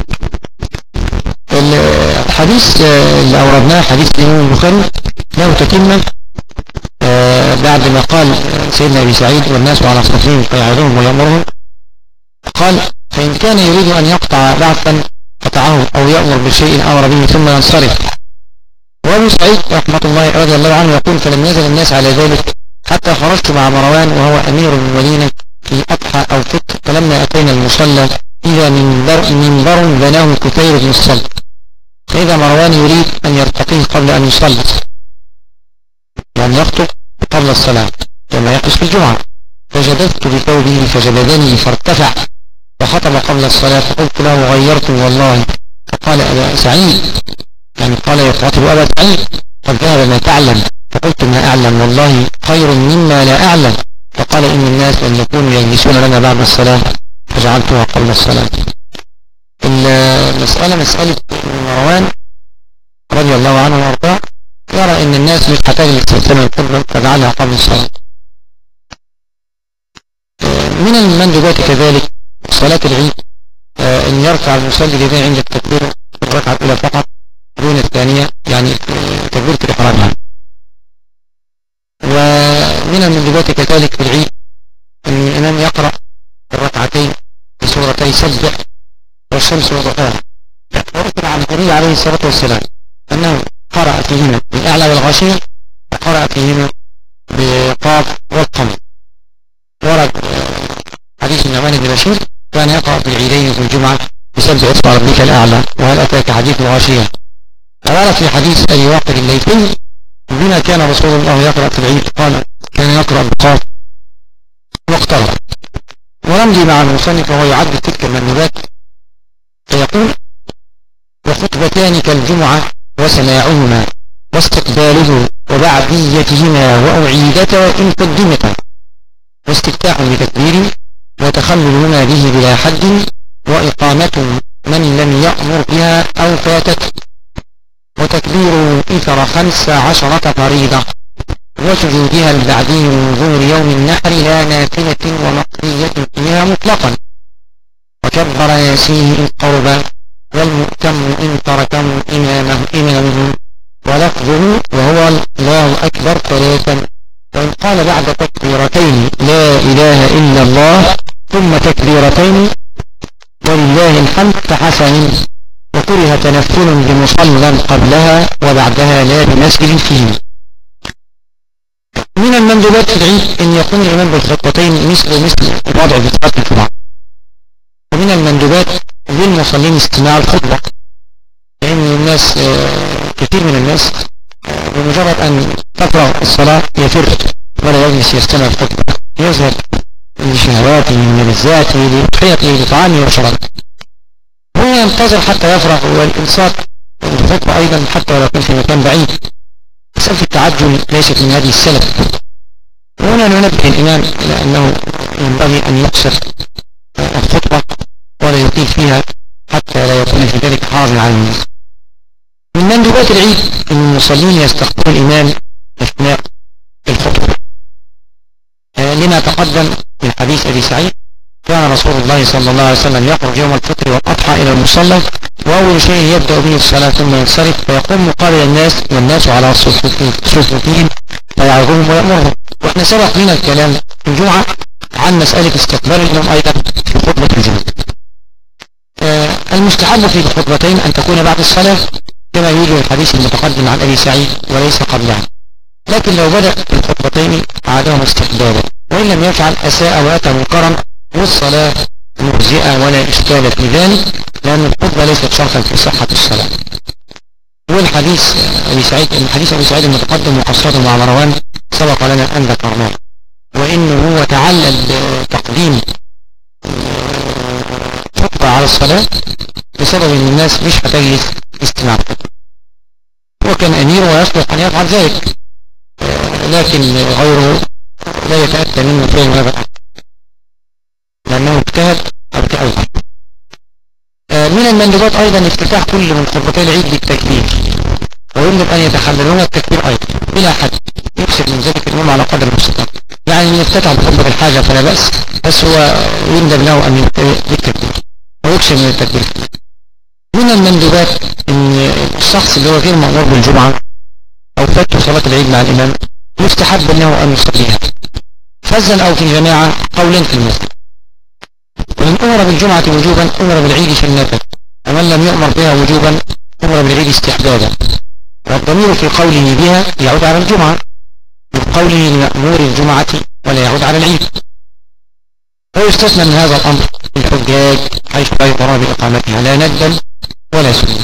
الحديث اللي أوردناه حديث الإمام البخاري له تتمة بعد ما قال سيدنا أبي سعيد والناس على صفين فيعظهم ويأمرهم، قال فإن كان يريد أن يقطع بعثا قطعه أو يأمر بشيء أمر به ثم ينصرف. وأبو سعيد رحمة الله رضي الله عنه يقول فلم يزل الناس على ذلك حتى خرجت مع مروان وهو أمير المدينة في أضحى أو فطر، فلما أتينا المصلى إذا منبر بناه كثير بن الصلت، فإذا مروان يريد أن يرتقيه قبل أن يصلي يعني يخطب قبل الصلاة كما يقص في الجمعة، فجددت بثوبه فجددني فارتفع وخطب قبل الصلاة، فقلت له غيرت والله، فقال أبا سعيد يعني قال يخاطب أبا سعيد قد ذهب ما تعلم، فقلت ما أعلم والله خير مما لا أعلم، فقال إن الناس أن يكونوا يجلسون لنا بعد الصلاة فجعلتها قبل الصلاة. المسألة مسألة مروان رضي الله عنه وارضاه يرى ان الناس مش هتجلس تستمع القرآن فجعلها قبل الصلاة. من المندوبات كذلك صلاة العيد ان يركع المصلي اليدين عند التكبير في الركعة الأولى فقط دون الثانية يعني تكبيرة الإحرام يعني. ومن المندوبات كذلك في العيد ان الإمام يقرأ في الركعتين بسورتي سبح والشمس وضحاها، وذكر عن النبي عليه الصلاة والسلام أنه قرأ فيهما بالأعلى والغاشية وقرأ فيهما بقاف والقمر. ورد حديث النعمان بن بشير كان يقرأ في العيدين في الجمعة بسبح اسم ربك الأعلى وهل أتاك حديث الغاشية. ورد في حديث أبي واقد الليثي بما كان رسول الله يقرأ في العيد قال كان يقرأ بقاف واقترب. ونمضي مع المصنف وهو يعد تلك المندوبات فيقول وخطبتان كالجمعة وسماعهما واستقباله وبعديتهما وأعيدتا إن قدمتا واستفتاح بتكبير وتخللهما به بلا حد وإقامة من لم يأمر بها أو فاتت وتكبير إثر 15 فريضة وسجودها البعدي من ظهر يوم النحر لا نافلة ومقضية فيها مطلقا وكبر ياسيه إن قربا والمؤتم إن تركه إمامه ولفظه وهو الله أكبر 3 وإن قال بعد تكبيرتين لا إله إلا الله ثم تكبيرتين ولله الحمد فحسن وكره تنفل بمصلى قبلها وبعدها لا بمسجد فيه. من المندوبات في العيد أن يكون الإمام بالخطبتين مثل الوضع في صلاة الجمعة. ومن المندوبات للمصلين استماع الخطبة لأن الناس كثير من الناس بمجرد أن تفرغ الصلاة يفر ولا يجلس يستمع الخطبة يذهب لشهواته من لذاته لتحيته لطعامه وشرابه هو ينتظر حتى يفرغ والإنصات الخطبة أيضا حتى ولو كان في مكان بعيد. مسألة التعجل ليست من هذه السلف. وهنا ننبه الإمام إلى أنه ينبغي أن يقصر الخطبة ولا يطيل فيها حتى لا يكون في ذلك حرج على الناس. من مندوبات العيد أن المصلين يستقبلوا الإمام أثناء الخطبة لما تقدم من حديث أبي سعيد كان رسول الله صلى الله عليه وسلم يخرج يوم الفطر والأضحى إلى المصلى وأول شيء يبدأ به الصلاة ثم ينصرف فيقوم مقابل الناس والناس على صفوفهم فيعظهم ويأمرهم. وإحنا سبق لنا الكلام في الجمعة عن مسألة استقبال الإمام أيضا في خطبة الجمعة. المستحب في الخطبتين أن تكون بعد الصلاة كما يوجد الحديث المتقدم عن أبي سعيد وليس قبلها، لكن لو بدأ الخطبتين عادهم استقبالا وإن لم يفعل أساء وأتى منكرا والصلاة مجزئة ولا إشكال في ذلك لأن الخطبة ليست شرطا في صحة الصلاة. والحديث أبي سعيد الحديث أبي سعيد المتقدم وقصته مع مروان سبق لنا أن ذكرناه وإنه هو تعلل بتقديم خطبة على الصلاة بسبب أن الناس مش هتجلس استماع الخطبة وكان أمير ويصلح أن يفعل ذلك لكن غيره لا يتأتى منه فهم هذا لأنه اجتهد أو تأوه. من المندوبات أيضا افتتاح كل من خطبتي العيد بالتكبير ويمكن أن يتخللون التكبير أيضا بلا حد يكسب من ذلك الأمم على قدر المستطاع. افتتح بخطبة الحاجة فلا بأس، بس هو يندب له أن يبتدئ بالتكبير ويكشف من التكبير. من المندوبات أن الشخص اللي هو غير مأمور بالجمعة أو فات صلاة العيد مع الإمام يستحب له أن يصليها فزا أو في جماعة، قولين في المسجد. ومن أمر بالجمعة وجوبا أمر بالعيد سنة، ومن لم يؤمر بها وجوبا أمر بالعيد استحبابا. والضمير في قوله بها يعود على الجمعة بقوله لمأمور الجمعة ولا يعود على العيد. ويستثنى من هذا الأمر الحجاج حيث لا يقرى بإقامتها لا ندبا ولا سنة.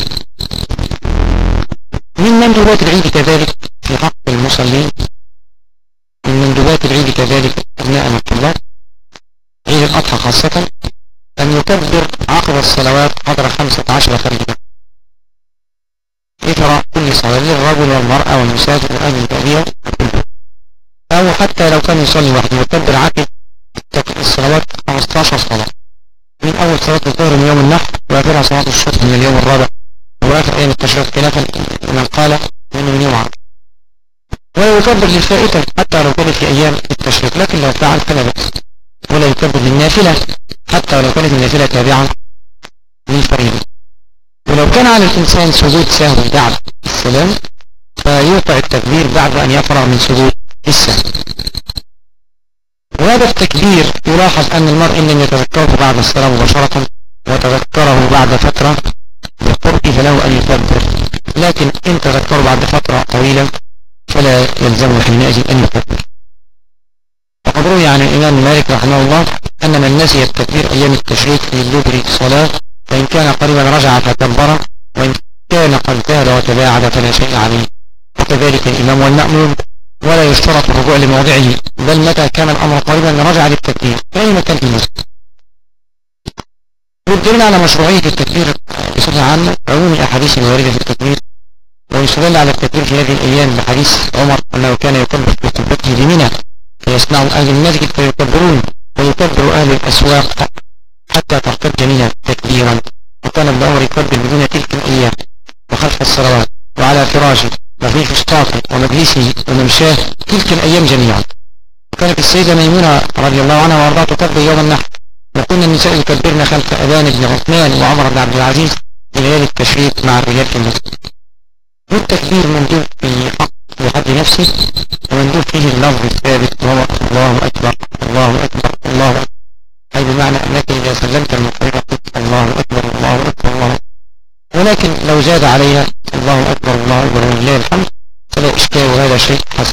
من مندوبات العيد كذلك في حق المصلين، من مندوبات العيد كذلك أبناء الطلاب عيد الأضحى خاصة أن يكبر عقب الصلوات قدر 15 تكبيرة إثر كل صلاة للرجل والمرأة والمسافر وأهل البادية، أو حتى لو كان يصلي وحده يكبر عقب الصلوات 15 صلاة، من أول صلاة الظهر من يوم النحر وآخرها صلاة الصبح من اليوم الرابع وآخر أيام التشريق خلافا من قال من يوم عرفة. ولا يكبر للفائتة حتى لو كانت في أيام التشريق، لكن لو فعل فلا بأس. ولا يكبر للنافلة حتى لو كانت النافلة تابعة للفريضة. ولو كان على الإنسان سجود سهو بعد السلام فيوقع التكبير بعد أن يفرغ من سجود السهو. وهذا التكبير يلاحظ أن المرء إن لم يتذكره بعد الصلاة مباشرة وتذكره بعد فترة بالقرب فله أن يكبر، لكن إن تذكره بعد فترة طويلة فلا يلزمه حينئذ أن يكبر. وقد روي عن الإمام مالك رحمه الله أن من نسي التكبير أيام التشريق للدبر صلاة فإن كان قريبا رجع فكبر، وإن كان قد ذهب وتباعد فلا شيء عليه. وكذلك الإمام والمأموم، ولا يشترط الرجوع لموضعه، بل متى كان الأمر قريبا رجع للتكبير في أي مكان في المسجد. والدليل على مشروعية التكبير بصفة عامة عموم الأحاديث الواردة في التكبير، ويستدل على التكبير في هذه الأيام بحديث عمر أنه كان يكبر في خطبته بمنى فيسمع أهل المسجد فيكبرون ويكبر أهل الأسواق حتى ترتد منى تكبيرا. وكان ابن عمر يكبر بدون تلك الأيام وخلف الصلوات وعلى فراشه وفي فسطاطه ومجلسه وممشاه تلك الأيام جميعا. وكانت السيدة ميمونة رضي الله عنها وارضاها تكبر يوم النحر، وكنا النساء يكبرن خلف أبان بن عثمان وعمر بن عبد العزيز في ليالي التشريق مع الرجال في المسجد. والتكبير مندوب في حق بحد نفسه، ومندوب فيه اللفظ الثابت وهو الله أكبر الله أكبر الله أكبر، أي بمعنى أنك إذا سلمت المقربة قلت الله أكبر الله أكبر الله أكبر. ولكن لو زاد عليها الله أكبر الله أكبر ولله الحمد فلا إشكال، وهذا شيء حسن.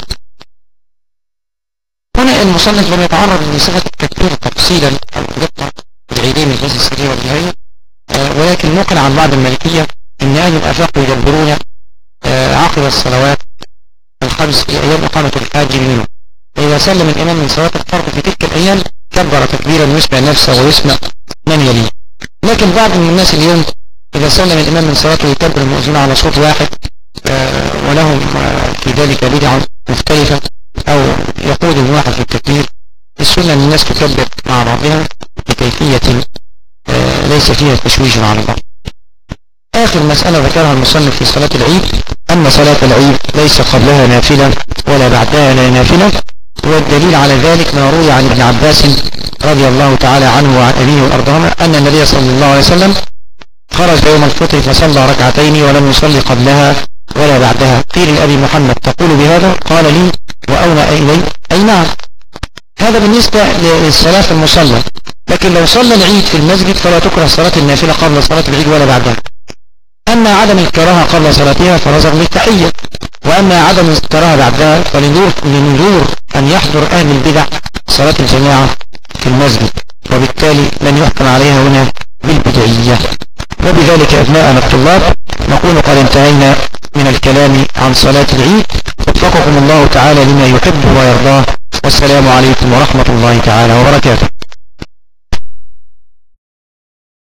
هنا المصنف لم يتعرض لصفة التكبير تفصيلا أو دقة في العيدين الجزء السرية والنهاية، ولكن نقل عن بعض المالكية أن أهل الآفاق يدبرون عقب الصلوات الخمس في أيام إقامة الحاج منه، فإذا سلم الإمام من صلاة الفرض في تلك الأيام كبر تكبيرا يسمع نفسه ويسمع من يليه. لكن بعض من الناس اليوم إذا سلم الإمام من صلاته يكبر المؤذن على صوت واحد، ولهم في ذلك بدعة مختلفة، أو يقود الواحد في التكبير. السنة أن الناس تكبر مع بعضها بكيفية ليس فيها تشويش على بعض. آخر مسألة ذكرها المصنف في صلاة العيد أن صلاة العيد ليس قبلها نافلة ولا بعدها لا نافلة، والدليل على ذلك ما روي عن ابن عباس رضي الله تعالى عنه وعن أبيه وأرضاهما أن النبي صلى الله عليه وسلم خرج يوم الفطر فصلى ركعتين ولم يصلي قبلها ولا بعدها. قيل لأبي محمد تقول بهذا؟ قال لي وأومأ إلي أي نعم. هذا بالنسبة للصلاة في المصلى، لكن لو صلى العيد في المسجد فلا تكره صلاة النافلة قبل صلاة العيد ولا بعدها. أما عدم الكراهة قبل صلاتها فنظر للتحية، وأما عدم الكراهة بعدها فلنذور أن يحضر أهل البدع صلاة الجماعة في المسجد، وبالتالي لن يحكم عليها هنا بالبدعية. وبذلك أبناءنا الطلاب نقول قد انتهينا من الكلام عن صلاة العيد، وفقكم الله تعالى لما يحب ويرضاه، والسلام عليكم ورحمة الله تعالى وبركاته.